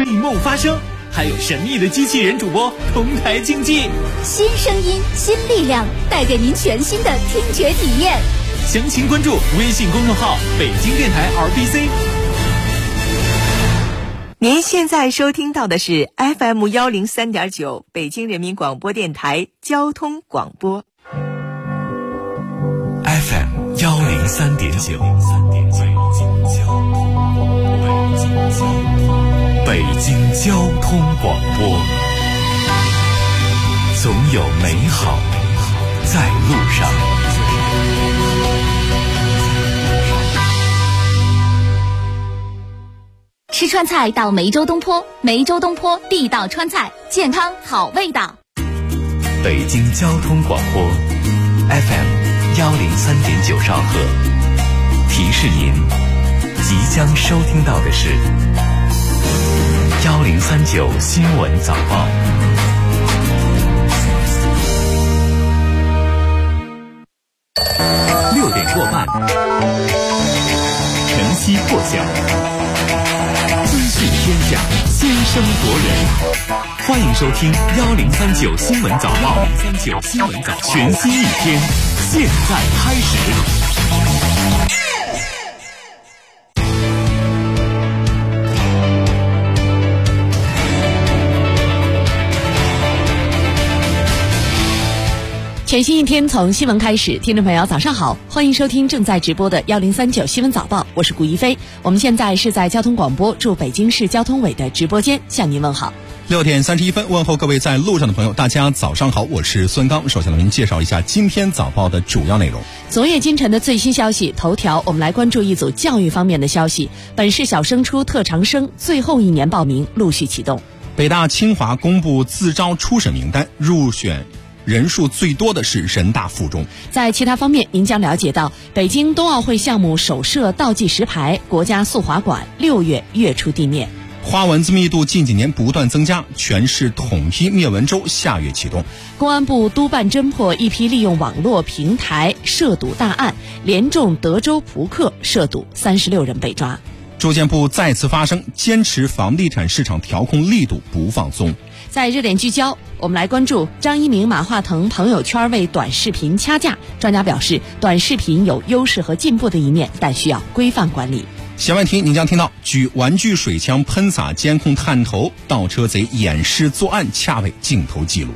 梦发声，还有神秘的机器人主播同台竞技， 新声音新力量，带给您全新的听觉体验。 详情关注微信公众号北京电台 RBC。 您现在收听到的是 FM 103.9北京人民广播电台交通广播， FM 103.9北京交通广播，总有美好在路上。 吃川菜到梅州东坡，梅州东坡地道川菜，健康好味道。 北京交通广播 FM 103.9兆赫，提示您即将收听到的是1039新闻早报。6点过半，晨曦破晓，资讯天下，先声夺人。欢迎收听1039新闻早报，1039新闻早报，全新一天，现在开始。 全新一天从新闻开始，听众朋友早上好，欢迎收听正在直播的1039新闻早报，我是古一飞。我们现在是在交通广播驻北京市交通委的直播间向您问好。 6点31分，问候各位在路上的朋友，大家早上好，我是孙刚。首先为您介绍一下今天早报的主要内容。 昨夜今晨的最新消息头条，我们来关注一组教育方面的消息。本市小升初特长生最后一年报名陆续启动。 北大清华公布自招初审名单，入选人数最多的是人大附中。 在其他方面，您将了解到北京冬奥会项目首设倒计时牌，国家速滑馆6月跃出地面。 花蚊子密度近几年不断增加，全市统一灭蚊周下月启动。 公安部督办侦破一批利用网络平台涉赌大案，连中德州扑克涉赌36人被抓。 住建部再次发声，坚持房地产市场调控力度不放松。 在热点聚焦，我们来关注张一鸣、马化腾朋友圈为短视频掐架。专家表示，短视频有优势和进步的一面，但需要规范管理。 闲问题您将听到，举玩具水枪喷洒监控探头，盗车贼掩饰作案恰为镜头记录。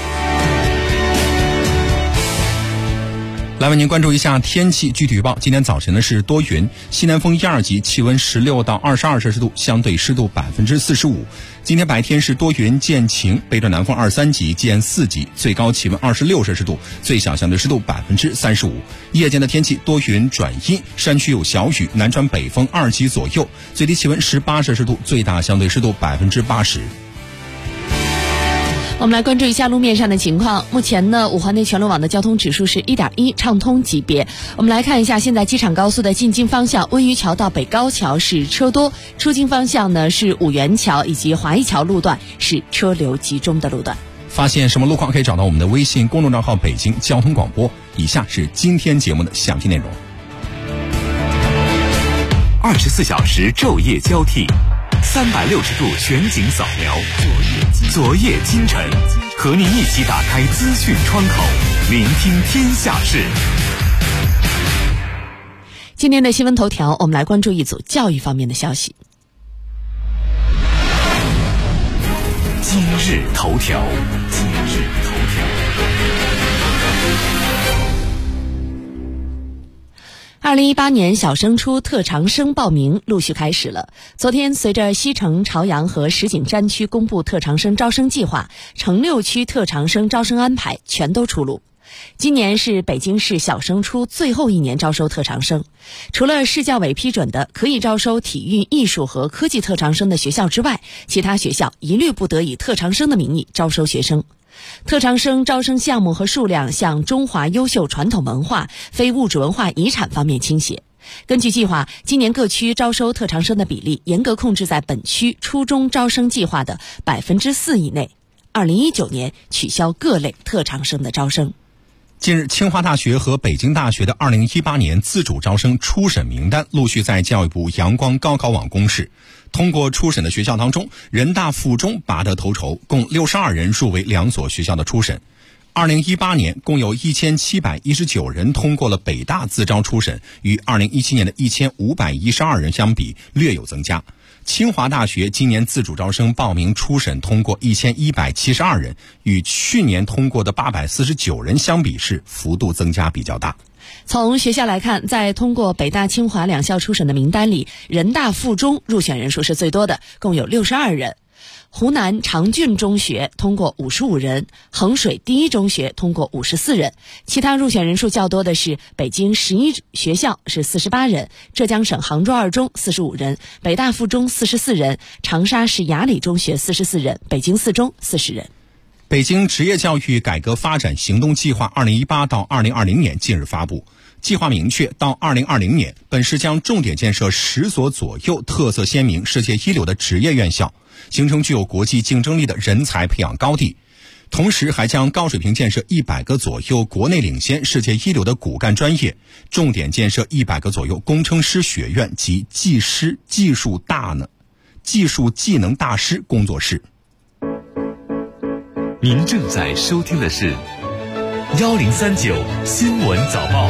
来为您关注一下天气具体预报。今天早晨呢是多云，西南风1、2级，气温16到22摄氏度，相对湿度45%。今天白天是多云见晴，北转南风2、3级见4级，最高气温26摄氏度，最小相对湿度35%。夜间的天气多云转阴，山区有小雨，南转北风2级左右，最低气温18摄氏度，最大相对湿度80%。 我们来关注一下路面上的情况。目前呢，五环内全路网的交通指数是1.1，畅通级别。我们来看一下，现在机场高速的进京方向，温榆桥到北高桥是车多；出京方向呢是五元桥以及华谊桥路段是车流集中的路段。 发现什么路况可以找到我们的微信公众账号北京交通广播。以下是今天节目的详细内容。 24小时昼夜交替，360度全景扫描，昨夜今晨，和您一起打开资讯窗口，聆听天下事。 今天的新闻头条，我们来关注一组教育方面的消息。 今日头条。 2018年小升初特长生报名陆续开始了。昨天，随着西城、朝阳和石景山区公布特长生招生计划，城6区特长生招生安排全都出炉。今年是北京市小升初最后一年招收特长生，除了市教委批准的可以招收体育、艺术和科技特长生的学校之外，其他学校一律不得以特长生的名义招收学生。特长生招生项目和数量向中华优秀传统文化、非物质文化遗产方面倾斜。根据计划，今年各区招收特长生的比例严格控制在本区初中招生计划的4%以内。2019年取消各类特长生的招生。 近日，清华大学和北京大学的2018年自主招生初审名单陆续在教育部阳光高考网公示。通过初审的学校当中，人大附中拔得头筹，共62人入围2所学校的初审。2018年共有1719人通过了北大自招初审，与2017年的1512人相比略有增加。清华大学今年自主招生报名初审通过1172人，与去年通过的849人相比是幅度增加比较大。 从学校来看，在通过北大清华2校初审的名单里，人大附中入选人数是最多的，共有62人。湖南长郡中学通过55人，衡水第一中学通过54人，其他入选人数较多的是北京11学校是48人，浙江省杭州二中45人，北大附中44人，长沙市雅礼中学44人，北京四中40人。 北京职业教育改革发展行动计划2018到2020年近日发布，计划明确，到2020年，本市将重点建设10所左右特色鲜明、世界一流的职业院校，形成具有国际竞争力的人才培养高地。同时还将高水平建设100个左右国内领先、世界一流的骨干专业，重点建设100个左右工程师学院及技术技能大师工作室。 您正在收听的是1039新闻早报。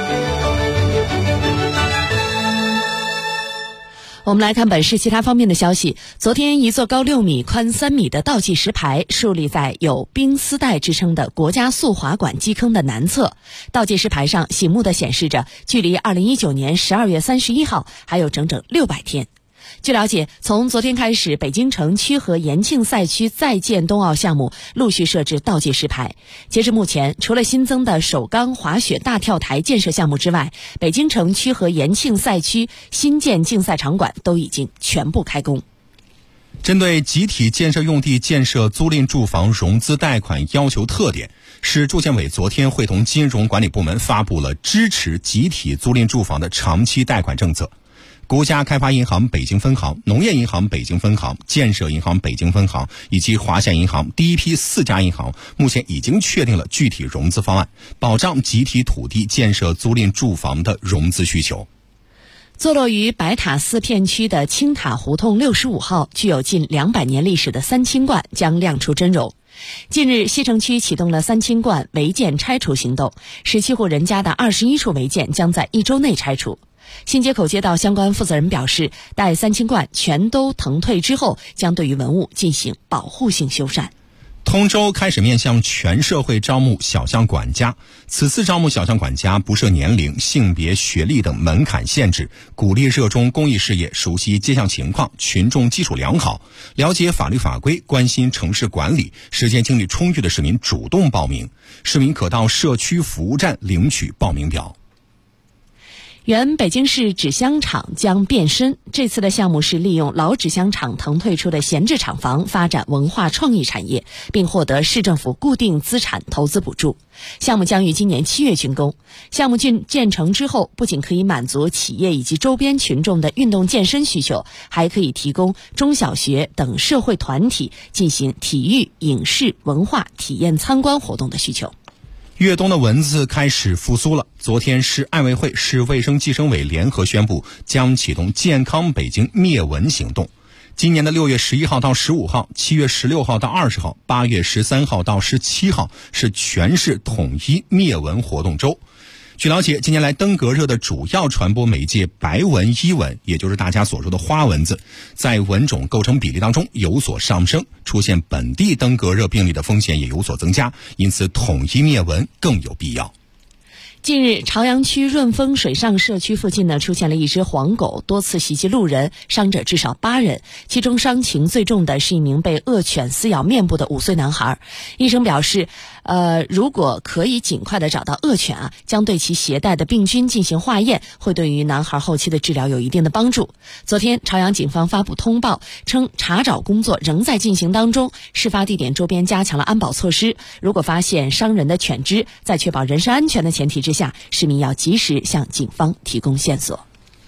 我们来看本市其他方面的消息。昨天，一座高6米、宽3米的倒计时牌竖立在有冰丝带之称的国家速滑馆基坑的南侧。倒计时牌上醒目地显示着，距离2019年12月31号还有整整600天。据了解，从昨天开始，北京城曲河延庆赛区在建冬奥项目陆续设置倒计时牌。截至目前，除了新增的首钢滑雪大跳台建设项目之外，北京城曲河延庆赛区新建竞赛场馆都已经全部开工。 针对集体建设用地建设租赁住房融资贷款要求特点，市住建委昨天会同金融管理部门发布了支持集体租赁住房的长期贷款政策。国家开发银行北京分行、农业银行北京分行、建设银行北京分行以及华夏银行第一批4家银行目前已经确定了具体融资方案，保障集体土地建设租赁住房的融资需求。 坐落于白塔寺片区的青塔胡同65号，具有近200年历史的三清观将亮出真容。近日，西城区启动了三清观违建拆除行动，17户人家的21处违建将在1周内拆除。新街口街道相关负责人表示，待三清观全都腾退之后，将对于文物进行保护性修缮。 通州开始面向全社会招募小项管家，此次招募小项管家不设年龄、性别、学历等门槛限制，鼓励热衷公益事业、熟悉街巷情况、群众基础良好、了解法律法规、关心城市管理、时间精力充裕的市民主动报名。市民可到社区服务站领取报名表。 原北京市纸箱厂将变身，这次的项目是利用老纸箱厂腾退出的闲置厂房发展文化创意产业，并获得市政府固定资产投资补助。项目将于今年7月竣工。项目建成之后，不仅可以满足企业以及周边群众的运动健身需求，还可以提供中小学等社会团体进行体育、影视、文化体验参观活动的需求。 越冬的蚊子开始复苏了。昨天，市爱卫会、市卫生计生委联合宣布，将启动健康北京灭蚊行动。今年的6月11号到15号、7月16号到20号、8月13号到17号是全市统一灭蚊活动周。据了解，近年来登革热的主要传播媒介白蚊、伊蚊，也就是大家所说的花蚊子，在蚊种构成比例当中有所上升，出现本地登革热病例的风险也有所增加，因此统一灭蚊更有必要。 近日，朝阳区润丰水上社区附近出现了一只黄狗，多次袭击路人，伤者至少8人，其中伤情最重的是一名被恶犬撕咬面部的5岁男孩。医生表示，如果可以尽快的找到恶犬将对其携带的病菌进行化验，会对于男孩后期的治疗有一定的帮助。昨天，朝阳警方发布通报称，查找工作仍在进行当中，事发地点周边加强了安保措施。如果发现伤人的犬只，在确保人身安全的前提之下，市民要及时向警方提供线索。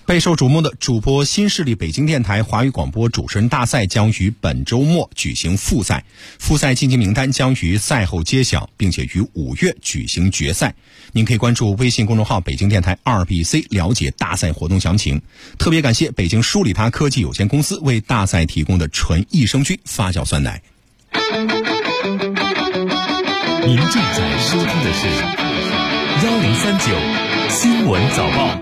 备受瞩目的主播新势力北京电台华语广播主持人大赛将于本周末举行复赛，复赛晋级名单将于赛后揭晓，并且于5月举行决赛。您可以关注微信公众号北京电台 2BC 了解大赛活动详情。特别感谢北京舒里他科技有限公司为大赛提供的纯益生菌发酵酸奶。 您正在收听的是1039新闻早报。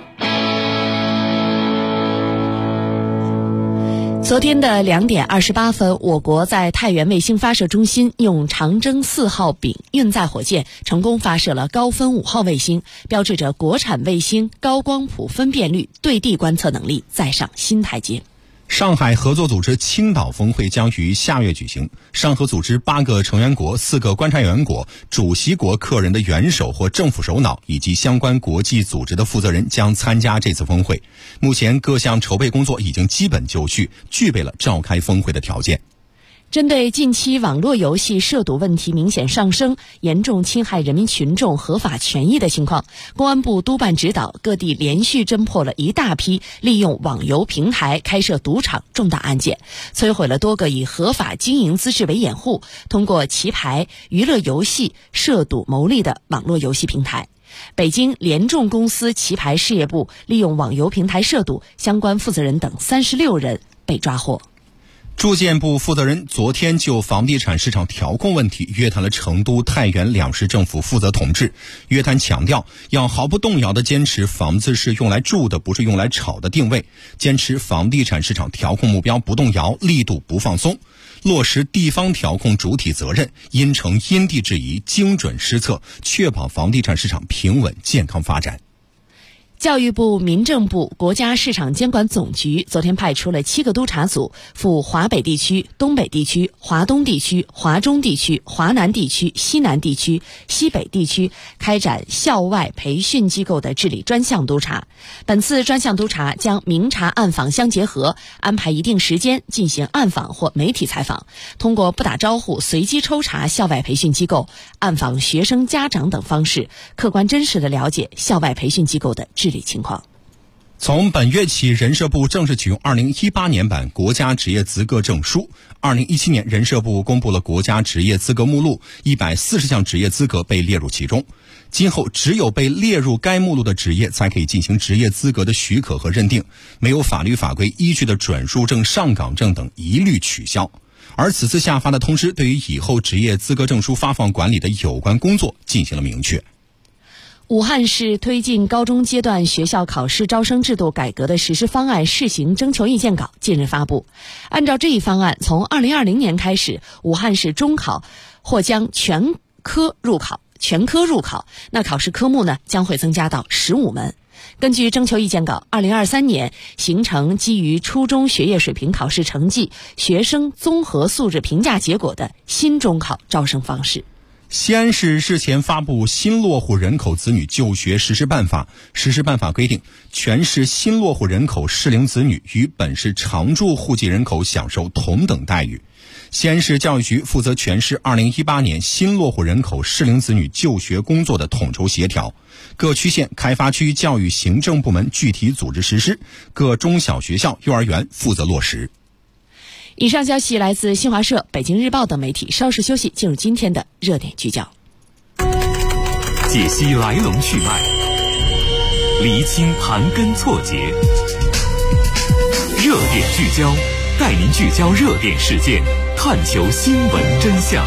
昨天的2点28分，我国在太原卫星发射中心用长征4号丙运载火箭成功发射了高分5号卫星，标志着国产卫星高光谱分辨率对地观测能力再上新台阶。 上海合作组织青岛峰会将于下月举行，上合组织8个成员国、4个观察员国、主席国客人的元首或政府首脑以及相关国际组织的负责人将参加这次峰会。目前各项筹备工作已经基本就绪，具备了召开峰会的条件。 针对近期网络游戏涉赌问题明显上升，严重侵害人民群众合法权益的情况，公安部督办指导各地连续侦破了一大批利用网游平台开设赌场重大案件，摧毁了多个以合法经营资质为掩护，通过棋牌、娱乐游戏涉赌牟利的网络游戏平台。北京联众公司棋牌事业部利用网游平台涉赌，相关负责人等36人被抓获。 住建部负责人昨天就房地产市场调控问题约谈了成都、太原2市政府负责同志。约谈强调，要毫不动摇地坚持房子是用来住的，不是用来炒的定位，坚持房地产市场调控目标不动摇，力度不放松，落实地方调控主体责任，因城因地制宜，精准施策，确保房地产市场平稳健康发展。 教育部、民政部、国家市场监管总局昨天派出了7个督查组，赴华北地区、东北地区、华东地区、华中地区、华南地区、西南地区、西北地区开展校外培训机构的治理专项督查。本次专项督查将明察暗访相结合，安排一定时间进行暗访或媒体采访，通过不打招呼、随机抽查校外培训机构、暗访学生家长等方式，客观真实地了解校外培训机构的治理情况。 从本月起，人社部正式启用2018年版国家职业资格证书。2017年，人社部公布了国家职业资格目录，140项职业资格被列入其中。今后只有被列入该目录的职业才可以进行职业资格的许可和认定，没有法律法规依据的转述证、上岗证等一律取消。而此次下发的通知对于以后职业资格证书发放管理的有关工作进行了明确。 武汉市推进高中阶段学校考试招生制度改革的实施方案试行征求意见稿近日发布。按照这一方案，从2020年开始，武汉市中考或将全科入考，那考试科目呢将会增加到15门。根据征求意见稿，2023年形成基于初中学业水平考试成绩、学生综合素质评价结果的新中考招生方式。 西安市日前发布新落户人口子女就学实施办法。实施办法规定，全市新落户人口适龄子女与本市常住户籍人口享受同等待遇。西安市教育局负责全市2018年新落户人口适龄子女就学工作的统筹协调，各区县开发区教育行政部门具体组织实施，各中小学校、幼儿园负责落实。 以上消息来自新华社、北京日报等媒体。稍事休息，进入今天的热点聚焦， 解析来龙去脉，厘清盘根错节。热点聚焦，带您聚焦热点事件，探求新闻真相。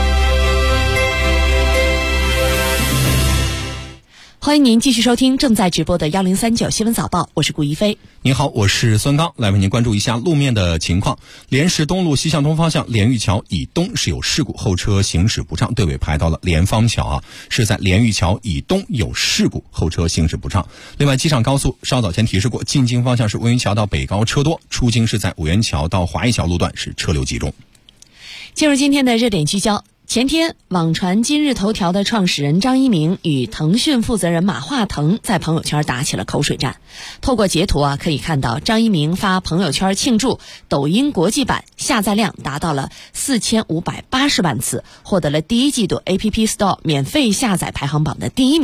欢迎您继续收听正在直播的1039新闻早报，我是顾一飞。 您好，我是孙刚，来为您关注一下路面的情况。莲石东路西向东方向莲玉桥以东是有事故，后车行驶不畅，队尾排到了莲芳桥是在莲玉桥以东有事故，后车行驶不畅。另外，机场高速稍早前提示过，进京方向是温榆桥到北高车多，出京是在五元桥到华谊桥路段是车流集中。 进入今天的热点聚焦。前天，网传今日头条的创始人张一鸣与腾讯负责人马化腾在朋友圈打起了口水战。透过截图可以看到张一鸣发朋友圈庆祝抖音国际版下载量达到了4580万次，获得了第一季度 App Store 免费下载排行榜的第1名。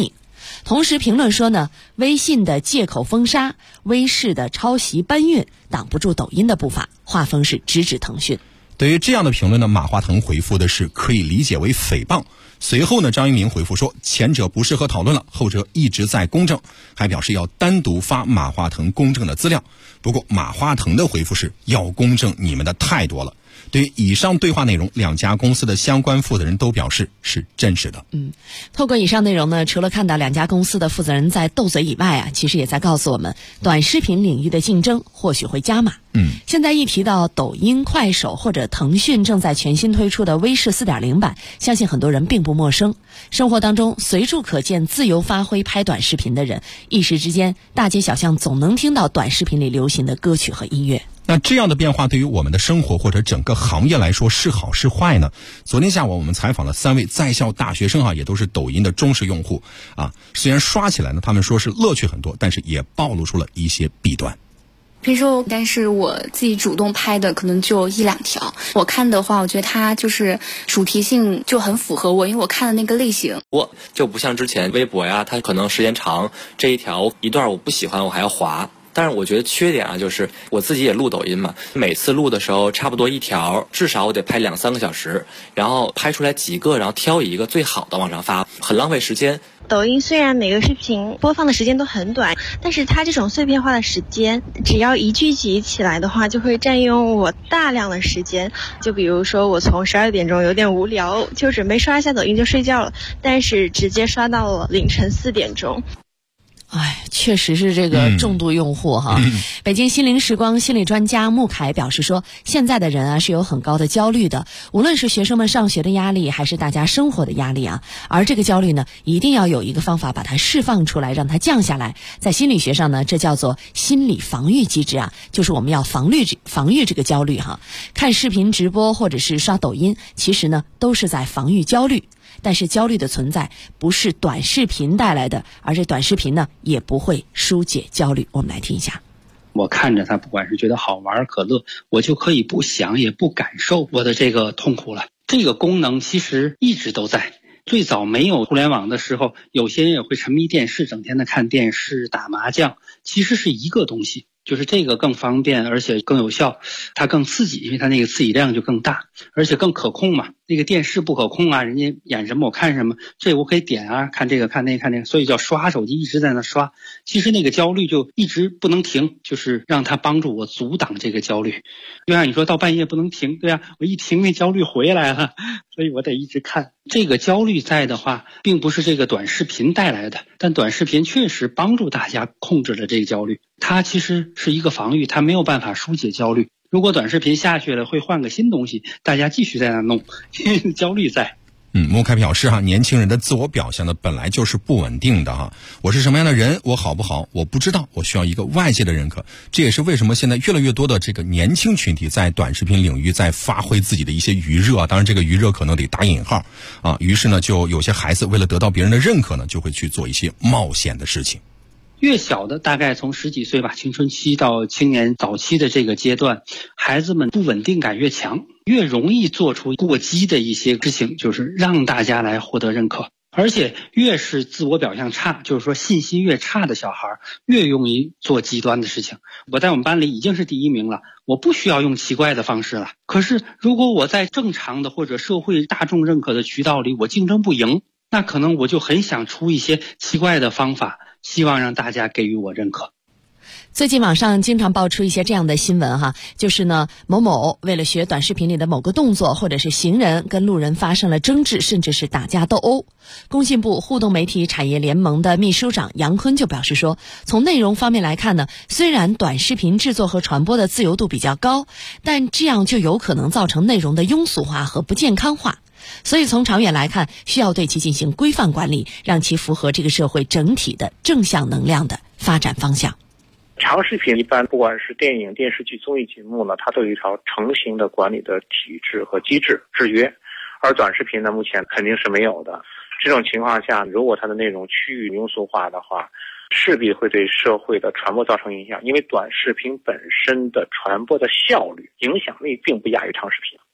同时评论说呢，微信的借口封杀，微视的抄袭搬运，挡不住抖音的步伐，画风是直指腾讯。 对于这样的评论呢，马化腾回复的是可以理解为诽谤。随后呢，张一鸣回复说，前者不适合讨论了，后者一直在公证，还表示要单独发马化腾公证的资料。不过马化腾的回复是要公证你们的太多了。对于以上对话内容，两家公司的相关负责人都表示是真实的。 透过以上内容呢，除了看到两家公司的负责人在斗嘴以外啊，其实也在告诉我们，短视频领域的竞争或许会加码。现在一提到抖音、快手或者腾讯正在全新推出的微视 4.0 版，相信很多人并不陌生。生活当中随处可见自由发挥拍短视频的人，一时之间大街小巷总能听到短视频里流行的歌曲和音乐。 那这样的变化对于我们的生活或者整个行业来说是好是坏呢？昨天下午我们采访了3位在校大学生也都是抖音的忠实用户虽然刷起来呢，他们说是乐趣很多，但是也暴露出了一些弊端。 平时但是我自己主动拍的可能就1-2条，我看的话，我觉得它就是主题性就很符合我，因为我看的那个类型。 我就不像之前微博呀，它可能时间长，这一条一段我不喜欢，我还要滑。但是我觉得缺点就是我自己也录抖音嘛，每次录的时候差不多1条至少我得拍2-3个小时，然后拍出来几个，然后挑一个最好的往上发，很浪费时间。 抖音虽然每个视频播放的时间都很短，但是它这种碎片化的时间，只要一聚集起来的话，就会占用我大量的时间。就比如说我从12点钟有点无聊，就准备刷一下抖音就睡觉了，但是直接刷到了凌晨4点钟。 确实是这个重度用户北京心灵时光心理专家穆凯表示说，现在的人是有很高的焦虑的，无论是学生们上学的压力，还是大家生活的压力而这个焦虑呢，一定要有一个方法把它释放出来，让它降下来。在心理学上呢，这叫做心理防御机制就是我们要防御这个焦虑看视频直播或者是刷抖音，其实呢都是在防御焦虑。但是焦虑的存在不是短视频带来的，而这短视频呢也不会疏解焦虑。我们来听一下。 我看着它，不管是觉得好玩可乐，我就可以不想也不感受我的这个痛苦了。这个功能其实一直都在。最早没有互联网的时候，有些人也会沉迷电视，整天的看电视打麻将，其实是一个东西，就是这个更方便而且更有效，它更刺激，因为它那个刺激量就更大，而且更可控嘛。那个电视不可控人家演什么我看什么，这我可以点看这个看那个看那个，所以叫刷手机，一直在那刷。其实那个焦虑就一直不能停，就是让它帮助我阻挡这个焦虑。就像你说到半夜不能停，对我一停那焦虑回来了，所以我得一直看。这个焦虑在的话，并不是这个短视频带来的，但短视频确实帮助大家控制了这个焦虑。它其实是一个防御，它没有办法疏解焦虑。如果短视频下去了，会换个新东西，大家继续在那弄，焦虑在。 穆凯表示年轻人的自我表现呢本来就是不稳定的我是什么样的人，我好不好，我不知道，我需要一个外界的认可。这也是为什么现在越来越多的这个年轻群体在短视频领域在发挥自己的一些余热当然这个余热可能得打引号于是呢就有些孩子为了得到别人的认可呢，就会去做一些冒险的事情。 越小的大概从10几岁吧，青春期到青年早期的这个阶段，孩子们不稳定感越强，越容易做出过激的一些事情，就是让大家来获得认可。而且越是自我表现差，就是说信心越差的小孩，越容易做极端的事情。我在我们班里已经是第1名了，我不需要用奇怪的方式了。可是如果我在正常的或者社会大众认可的渠道里我竞争不赢，那可能我就很想出一些奇怪的方法，希望让大家给予我认可。 最近网上经常爆出一些这样的新闻就是呢，某某为了学短视频里的某个动作，或者是行人跟路人发生了争执，甚至是打架斗殴。工信部互动媒体产业联盟的秘书长杨坤就表示说，从内容方面来看呢，虽然短视频制作和传播的自由度比较高，但这样就有可能造成内容的庸俗化和不健康化。所以从长远来看，需要对其进行规范管理，让其符合这个社会整体的正向能量的发展方向。 长视频一般不管是电影、电视剧、综艺节目呢，它都有一套成型的管理的体制和机制制约，而短视频呢目前肯定是没有的。这种情况下，如果它的内容趋于庸俗化的话，势必会对社会的传播造成影响，因为短视频本身的传播的效率、影响力并不亚于长视频。从长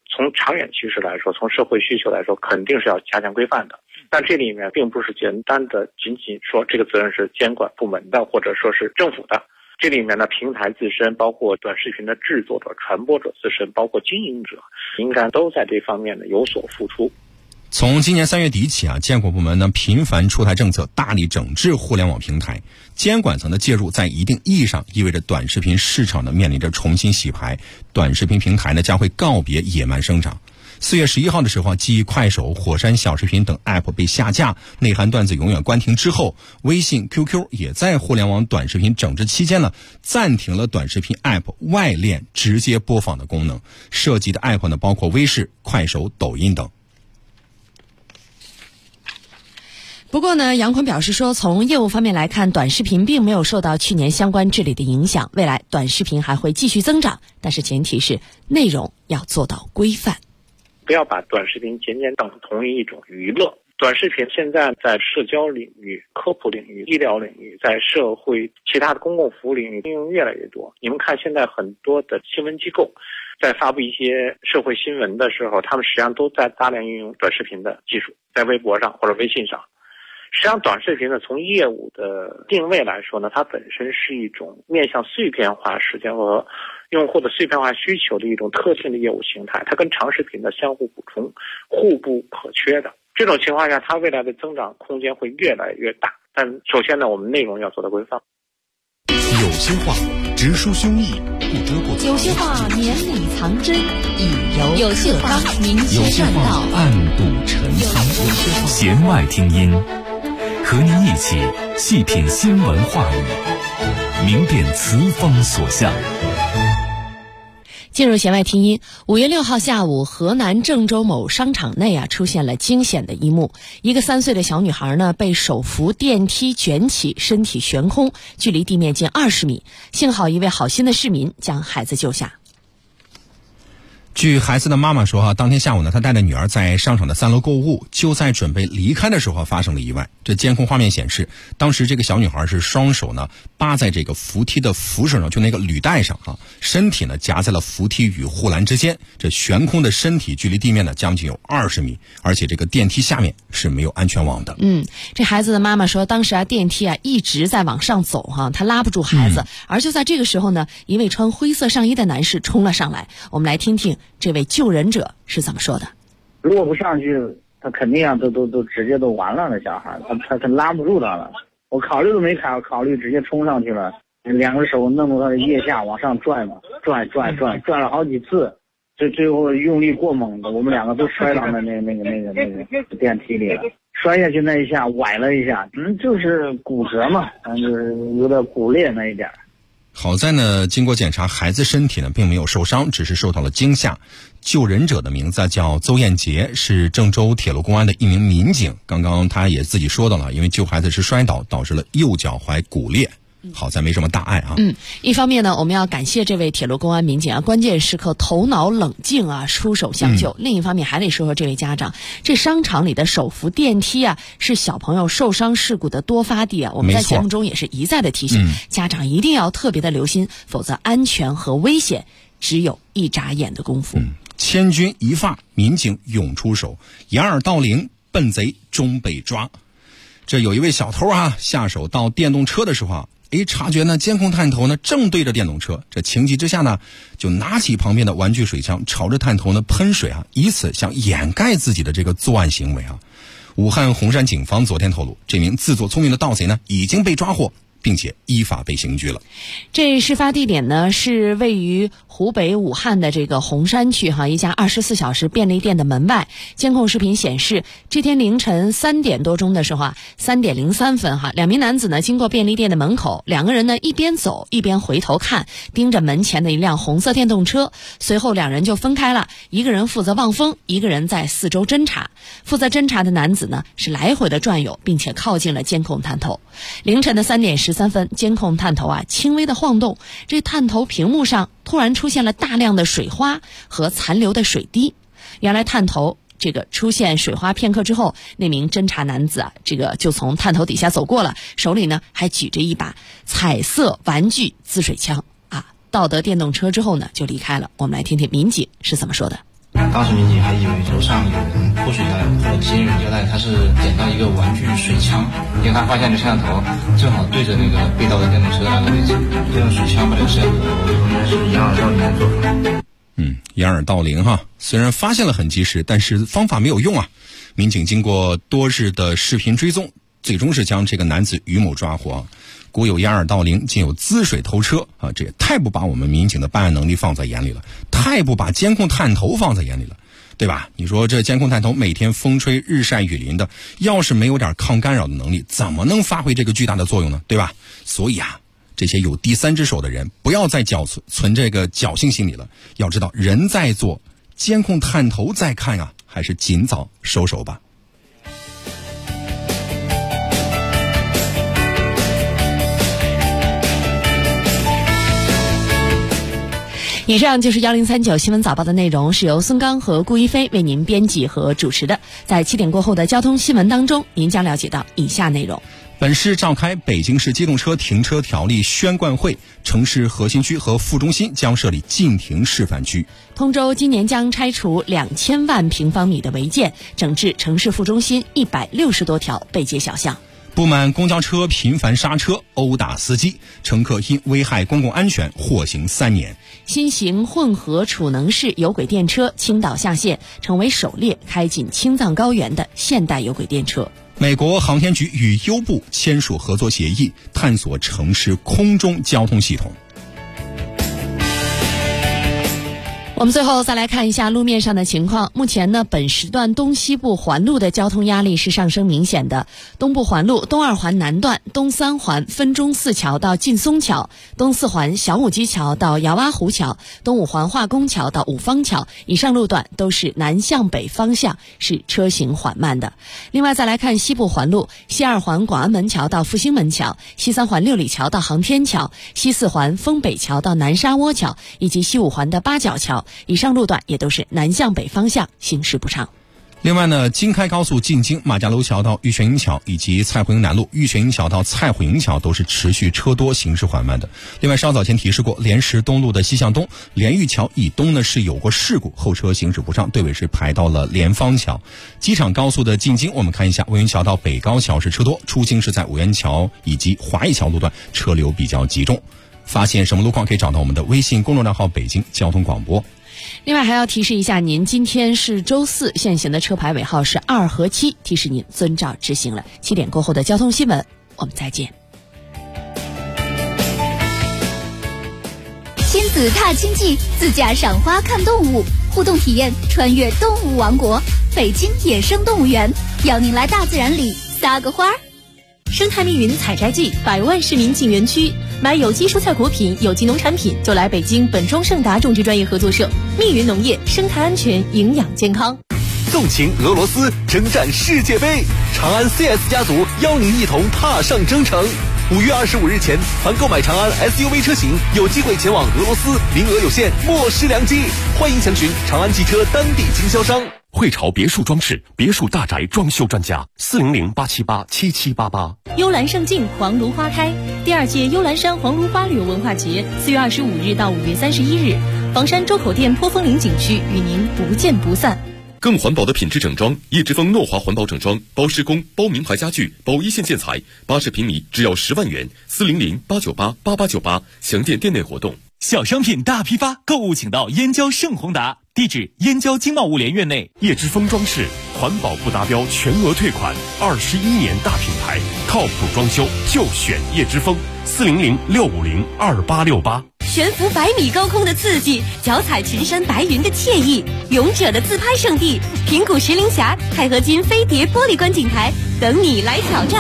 长远趋势来说，从社会需求来说，肯定是要加强规范的。但这里面并不是简单的仅仅说这个责任是监管部门的，或者说是政府的。这里面呢，平台自身，包括短视频的制作者、传播者自身，包括经营者，应该都在这方面呢有所付出。 从今年3月底起啊，监管部门呢频繁出台政策，大力整治互联网平台。监管层的介入，在一定意义上意味着短视频市场呢面临着重新洗牌，短视频平台呢将会告别野蛮生长。4月11号的时候，继快手、火山小视频等 App 被下架、内涵段子永远关停之后，微信、QQ 也在互联网短视频整治期间呢，暂停了短视频 App 外链直接播放的功能。涉及的 App 呢，包括微视、快手、抖音等。 不过呢，杨坤表示说，从业务方面来看，短视频并没有受到去年相关治理的影响，未来短视频还会继续增长，但是前提是内容要做到规范。 不要把短视频简简等同于一种娱乐。短视频现在在社交领域、科普领域、医疗领域，在社会其他的公共服务领域应用越来越多。你们看现在很多的新闻机构在发布一些社会新闻的时候，他们实际上都在大量运用短视频的技术，在微博上或者微信上。实际上短视频呢，从业务的定位来说呢，它本身是一种面向碎片化时间和用户的碎片化需求的一种特定的业务形态，它跟长视频的相互补充、互不可缺的。这种情况下，它未来的增长空间会越来越大。但首先呢，我们内容要做到规范。 有些话直抒胸臆，不遮过嘴； 有些话绵里藏针，以柔有些话明有些话确善道， 暗度陈仓。 弦外听音，和您一起细品新闻话语，明辨词风所向。 进入弦外听音，5月6号下午，河南郑州某商场内出现了惊险的一幕。一个3岁的小女孩呢，被手扶电梯卷起，身体悬空，距离地面近20米。幸好一位好心的市民将孩子救下。 据孩子的妈妈说当天下午呢，她带着女儿在商场的3楼购物，就在准备离开的时候发生了意外。这监控画面显示，当时这个小女孩是双手呢扒在这个扶梯的扶手上，就那个履带上身体呢夹在了扶梯与护栏之间，这悬空的身体距离地面呢将近有20米，而且这个电梯下面是没有安全网的。 这孩子的妈妈说，当时电梯一直在往上走她拉不住孩子，而就在这个时候呢，一位穿灰色上衣的男士冲了上来。我们来听听这位救人者是怎么说的。 如果不上去，他肯定都直接都完了，那小孩他拉不住他了。我考虑都没考虑，直接冲上去了，2个手弄到他的腋下往上拽嘛，转了好几次，最后用力过猛的，我们2个都摔到那个电梯里了。摔下去那一下崴了一下，就是骨折嘛，就是有点骨裂那一点。 好在呢，经过检查，孩子身体呢并没有受伤，只是受到了惊吓。救人者的名字叫邹彦杰，是郑州铁路公安的一名民警。刚刚他也自己说到了，因为救孩子时摔倒，导致了右脚踝骨裂。好在没什么大碍一方面呢，我们要感谢这位铁路公安民警关键时刻头脑冷静出手相救。另一方面还得说说这位家长，这商场里的手扶电梯是小朋友受伤事故的多发地我们在节目中也是一再的提醒家长一定要特别的留心，否则安全和危险只有一眨眼的功夫。 千钧一发，民警勇出手，掩耳盗铃，笨贼终被抓。这有一位小偷下手到电动车的时候察觉呢监控探头呢正对着电动车，这情急之下呢就拿起旁边的玩具水枪，朝着探头呢喷水以此想掩盖自己的这个作案行为武汉洪山警方昨天透露，这名自作聪明的盗贼呢已经被抓获，并且依法被刑拘了。 这事发地点呢是位于湖北武汉的这个洪山区一家24小时便利店的门外。监控视频显示，这天凌晨3点多钟的时候3点03分2名男子呢经过便利店的门口，2个人呢一边走一边回头看，盯着门前的一辆红色电动车。随后2人就分开了，一个人负责望风，一个人在四周侦查。负责侦查的男子呢是来回的转悠，并且靠近了监控探头。凌晨的3点13分，监控探头轻微的晃动，这探头屏幕上突然出现了大量的水花和残留的水滴。原来探头这个出现水花片刻之后，那名侦查男子这个就从探头底下走过了，手里呢还举着一把彩色玩具滋水枪到得电动车之后呢就离开了。我们来听听民警是怎么说的。 当时民警还以为楼上有人泼水的或者接人胶带，他是点到一个玩具水枪，因为他发现这摄像头正好对着那个被盗的电动车的那个位置，就用水枪把这个摄像头应该是掩耳盗铃做法。 掩耳盗铃哈，虽然发现了很及时，但是方法没有用啊。民警经过多日的视频追踪，最终是将这个男子于某抓获。古有掩耳盗铃，今有滋水偷车啊！这也太不把我们民警的办案能力放在眼里了，太不把监控探头放在眼里了，对吧？你说这监控探头每天风吹日晒雨淋的，要是没有点抗干扰的能力，怎么能发挥这个巨大的作用呢？对吧？所以啊，这些有第三只手的人，不要再存这个侥幸心理了。要知道，人在做，监控探头在看啊，还是尽早收手吧。 以上就是1039新闻早报的内容，是由孙刚和顾一飞为您编辑和主持的。在7点过后的交通新闻当中，您将了解到以下内容。 本市召开北京市机动车停车条例宣贯会，城市核心区和副中心将设立禁停示范区。 通州今年将拆除2000万平方米的违建，整治城市副中心160多条背街小巷。 不满公交车频繁刹车殴打司机，乘客因危害公共安全获刑3年。 新型混合储能式有轨电车青岛下线，成为首列开进青藏高原的现代有轨电车。 美国航天局与优步签署合作协议，探索城市空中交通系统。 我们最后再来看一下路面上的情况。目前呢，本时段东西部环路的交通压力是上升明显的。东部环路东2环南段、东3环分钟寺桥到劲松桥、东4环小母鸡桥到窑洼湖桥、东5环化工桥到五方桥以上路段都是南向北方向，是车行缓慢的。另外再来看西部环路西2环广安门桥到复兴门桥、西3环六里桥到航天桥、西4环丰北桥到南沙窝桥以及西5环的八角桥以上路段也都是南向北方向，行驶不畅。 另外呢，京开高速进京马家楼桥到玉泉营桥以及蔡胡营南路玉泉营桥到蔡胡营桥都是持续车多，行驶缓慢的。另外稍早前提示过，莲石东路的西向东莲玉桥以东呢是有过事故，后车行驶不畅，队尾是排到了莲芳桥。机场高速的进京，我们看一下五元桥到北高桥是车多，出京是在五元桥以及华谊桥路段车流比较集中。发现什么路况可以找到我们的微信公众账号北京交通广播。 另外还要提示一下您，今天是周四，现行的车牌尾号是2和7，提示您遵照执行了。7点过后的交通新闻，我们再见。 亲子踏青记，自驾赏花看动物，互动体验穿越动物王国，北京野生动物园，邀您来大自然里撒个花儿。 生态密云采摘季，100万市民进园区，买有机蔬菜果品、有机农产品就来北京本庄盛达种植专业合作社，密云农业，生态安全，营养健康。 纵情俄罗斯，征战世界杯，长安 CS 家族邀您一同踏上征程。5月25日前，凡购买长安 SUV 车型，有机会前往俄罗斯，名额有限，莫失良机。欢迎详询长安汽车当地经销商。 汇潮别墅装饰，别墅大宅装修专家，400-878-7788。 幽兰胜境，黄芦花开。第2届幽兰山黄芦花旅游文化节，4月25日到5月31日，房山周口店坡峰岭景区与您不见不散。 更环保的品质整装，叶之峰诺华环保整装，包施工、包名牌家具、包一线建材，80平米只要10万元，400-898-8898，详见店内活动。 小商品大批发，购物请到燕郊盛宏达，地址燕郊经贸物联院内。 叶之峰装饰，环保不达标全额退款，21年大品牌，靠谱装修就选叶之峰，400-650-2868。 悬浮100米高空的刺激，脚踩群山白云的惬意，勇者的自拍圣地平谷石林峡钛合金飞碟玻璃观景台，等你来挑战。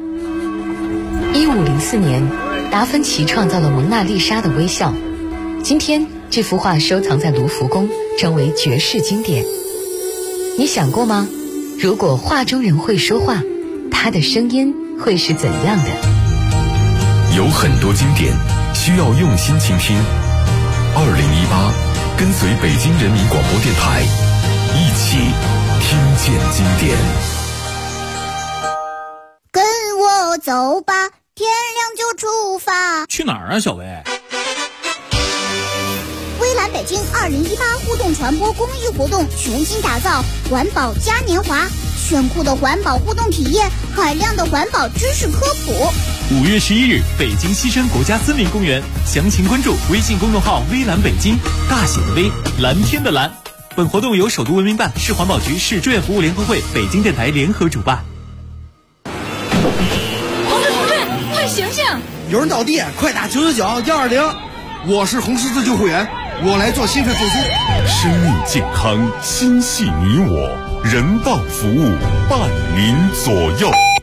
1504年，达芬奇创造了蒙娜丽莎的微笑。今天，这幅画收藏在卢浮宫，成为绝世经典。你想过吗？如果画中人会说话，他的声音会是怎样的？ 有很多经典需要用心倾听。2018，跟随北京人民广播电台，一起听见经典。 跟我走吧，天亮就出发。 去哪儿啊，小薇？ 未来蓝北京2018互动传播公益活动全新打造环保嘉年华，炫酷的环保互动体验，海量的环保知识科普。 5月11日，北京西山国家森林公园，详情关注微信公众号“微蓝北京”，大写的微，蓝天的蓝。本活动由首都文明办、市环保局、市志愿服务联合会、北京电台联合主办。 同志，快醒醒！ 有人倒地，快打999-120。我是红十字救护员，我来做心肺复苏。 生命健康，心系你我，人道服务伴您左右。